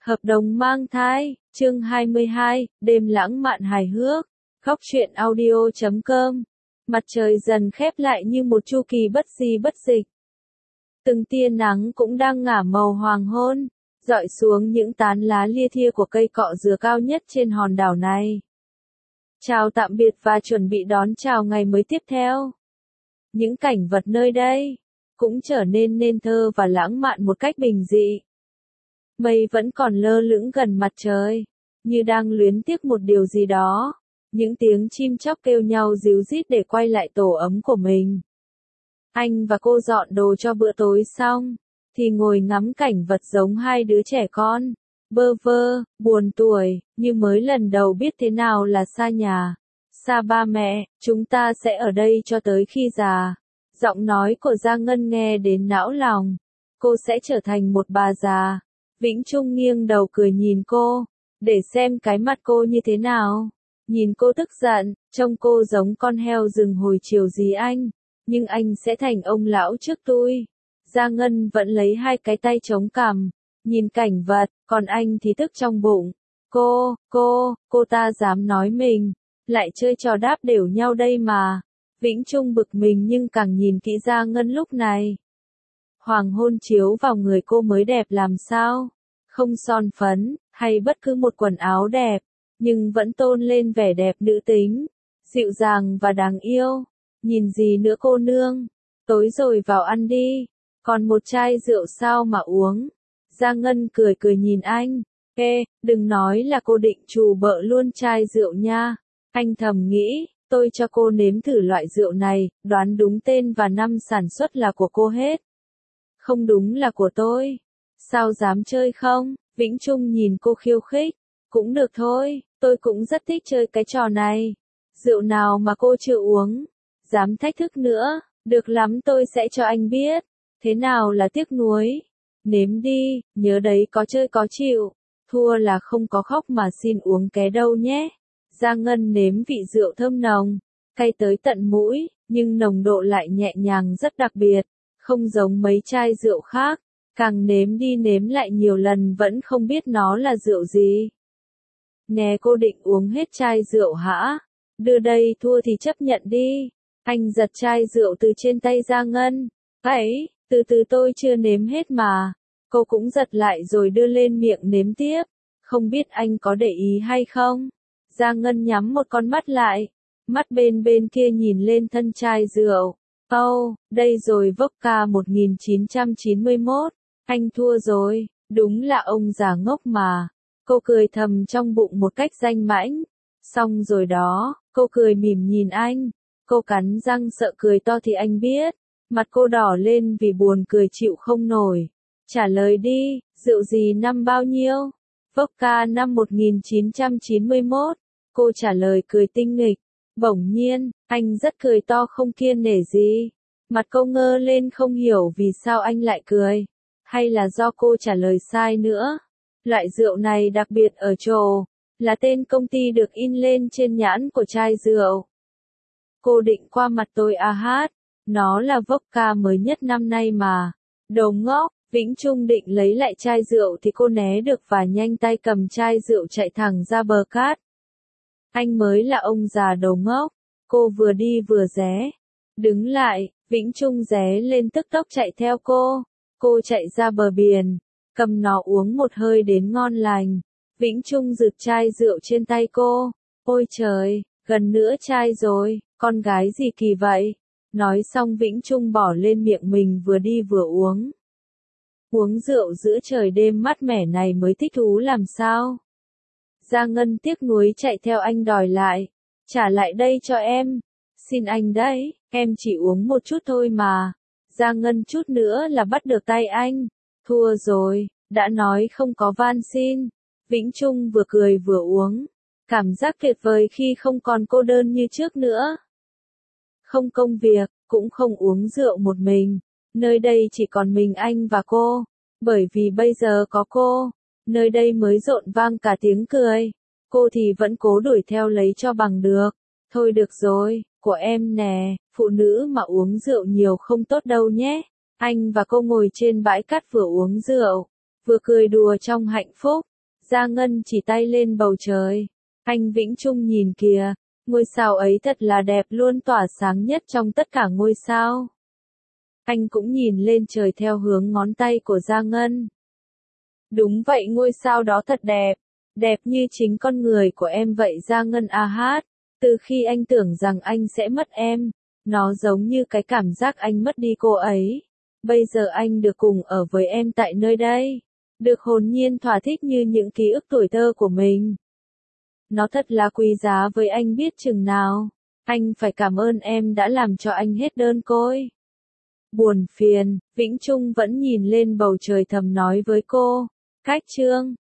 Hợp đồng mang thai, chương 22, đêm lãng mạn hài hước, khóc chuyện audio.com. Mặt trời dần khép lại như một chu kỳ bất di bất dịch. Từng tia nắng cũng đang ngả màu hoàng hôn, rọi xuống những tán lá lia thia của cây cọ dừa cao nhất trên hòn đảo này. Chào tạm biệt và chuẩn bị đón chào ngày mới tiếp theo. Những cảnh vật nơi đây cũng trở nên nên thơ và lãng mạn một cách bình dị. Mây vẫn còn lơ lửng gần mặt trời, như đang luyến tiếc một điều gì đó. Những tiếng chim chóc kêu nhau ríu rít để quay lại tổ ấm của mình. Anh và cô dọn đồ cho bữa tối xong, thì ngồi ngắm cảnh vật giống hai đứa trẻ con, bơ vơ, buồn tuổi, như mới lần đầu biết thế nào là xa nhà, xa ba mẹ. Chúng ta sẽ ở đây cho tới khi già. Giọng nói của Giang Ngân nghe đến não lòng. Cô sẽ trở thành một bà già. Vĩnh Trung nghiêng đầu cười nhìn cô, để xem cái mặt cô như thế nào. Nhìn cô tức giận, trông cô giống con heo rừng hồi chiều gì anh, nhưng anh sẽ thành ông lão trước tôi. Giang Ngân vẫn lấy hai cái tay chống cằm, nhìn cảnh vật, còn anh thì tức trong bụng. Cô ta dám nói mình, lại chơi trò đáp đều nhau đây mà. Vĩnh Trung bực mình nhưng càng nhìn kỹ Giang Ngân lúc này. Hoàng hôn chiếu vào người cô mới đẹp làm sao, không son phấn, hay bất cứ một quần áo đẹp, nhưng vẫn tôn lên vẻ đẹp nữ tính, dịu dàng và đáng yêu. Nhìn gì nữa cô nương, tối rồi vào ăn đi, còn một chai rượu sao mà uống. Giang Ngân cười cười nhìn anh, đừng nói là cô định trù bợ luôn chai rượu nha. Anh thầm nghĩ, tôi cho cô nếm thử loại rượu này, đoán đúng tên và năm sản xuất là của cô hết. Không đúng là của tôi. Sao dám chơi không? Vĩnh Trung nhìn cô khiêu khích. Cũng được thôi, tôi cũng rất thích chơi cái trò này. Rượu nào mà cô chưa uống? Dám thách thức nữa, được lắm, tôi sẽ cho anh biết. Thế nào là tiếc nuối? Nếm đi, nhớ đấy, có chơi có chịu. Thua là không có khóc mà xin uống ké đâu nhé. Giang Ngân nếm vị rượu thơm nồng, cay tới tận mũi, nhưng nồng độ lại nhẹ nhàng rất đặc biệt, không giống mấy chai rượu khác. Càng nếm đi nếm lại nhiều lần vẫn không biết nó là rượu gì. Nè, cô định uống hết chai rượu hả? Đưa đây, thua thì chấp nhận đi. Anh giật chai rượu từ trên tay Giang Ngân. Ấy, từ từ, tôi chưa nếm hết mà. Cô cũng giật lại rồi đưa lên miệng nếm tiếp. Không biết anh có để ý hay không? Giang Ngân nhắm một con mắt lại. Mắt bên kia nhìn lên thân chai rượu. Đây rồi, vodka 1991. Anh thua rồi, đúng là ông già ngốc mà. Cô cười thầm trong bụng một cách danh mãnh. Xong rồi đó, cô cười mỉm nhìn anh. Cô cắn răng sợ cười to thì anh biết. Mặt cô đỏ lên vì buồn cười chịu không nổi. Trả lời đi, rượu gì năm bao nhiêu? Vodka năm 1991. Cô trả lời cười tinh nghịch. Bỗng nhiên, anh rất cười to không kiêng nể gì. Mặt cô ngơ lên không hiểu vì sao anh lại cười. Hay là do cô trả lời sai nữa? Loại rượu này đặc biệt ở chỗ là tên công ty được in lên trên nhãn của chai rượu. Cô định qua mặt tôi à hát? Nó là vodka mới nhất năm nay mà. Đồ ngốc. Vĩnh Trung định lấy lại chai rượu thì cô né được và nhanh tay cầm chai rượu chạy thẳng ra bờ cát. Anh mới là ông già đồ ngốc. Cô vừa đi vừa ré. Đứng lại, Vĩnh Trung ré lên tức tốc chạy theo cô. Cô chạy ra bờ biển, cầm nó uống một hơi đến ngon lành. Vĩnh Trung giựt chai rượu trên tay cô. Ôi trời, gần nửa chai rồi, con gái gì kỳ vậy? Nói xong Vĩnh Trung bỏ lên miệng mình vừa đi vừa uống. Uống rượu giữa trời đêm mát mẻ này mới thích thú làm sao? Giang Ngân tiếc nuối chạy theo anh đòi lại. Trả lại đây cho em. Xin anh đấy, em chỉ uống một chút thôi mà. Giang Ngân chút nữa là bắt được tay anh. Thua rồi, đã nói không có van xin. Vĩnh Trung vừa cười vừa uống. Cảm giác tuyệt vời khi không còn cô đơn như trước nữa. Không công việc, cũng không uống rượu một mình. Nơi đây chỉ còn mình anh và cô. Bởi vì bây giờ có cô, nơi đây mới rộn vang cả tiếng cười. Cô thì vẫn cố đuổi theo lấy cho bằng được. Thôi được rồi, của em nè, phụ nữ mà uống rượu nhiều không tốt đâu nhé. Anh và cô ngồi trên bãi cát vừa uống rượu, vừa cười đùa trong hạnh phúc. Gia Ngân chỉ tay lên bầu trời. Anh Vĩnh Trung nhìn kìa, ngôi sao ấy thật là đẹp, luôn tỏa sáng nhất trong tất cả ngôi sao. Anh cũng nhìn lên trời theo hướng ngón tay của Gia Ngân. Đúng vậy, ngôi sao đó thật đẹp, đẹp như chính con người của em vậy Gia Ngân a hát. Từ khi anh tưởng rằng anh sẽ mất em, nó giống như cái cảm giác anh mất đi cô ấy. Bây giờ anh được cùng ở với em tại nơi đây, được hồn nhiên thỏa thích như những ký ức tuổi thơ của mình. Nó thật là quý giá với anh biết chừng nào. Anh phải cảm ơn em đã làm cho anh hết đơn côi. Buồn phiền, Vĩnh Trung vẫn nhìn lên bầu trời thầm nói với cô. Cách chương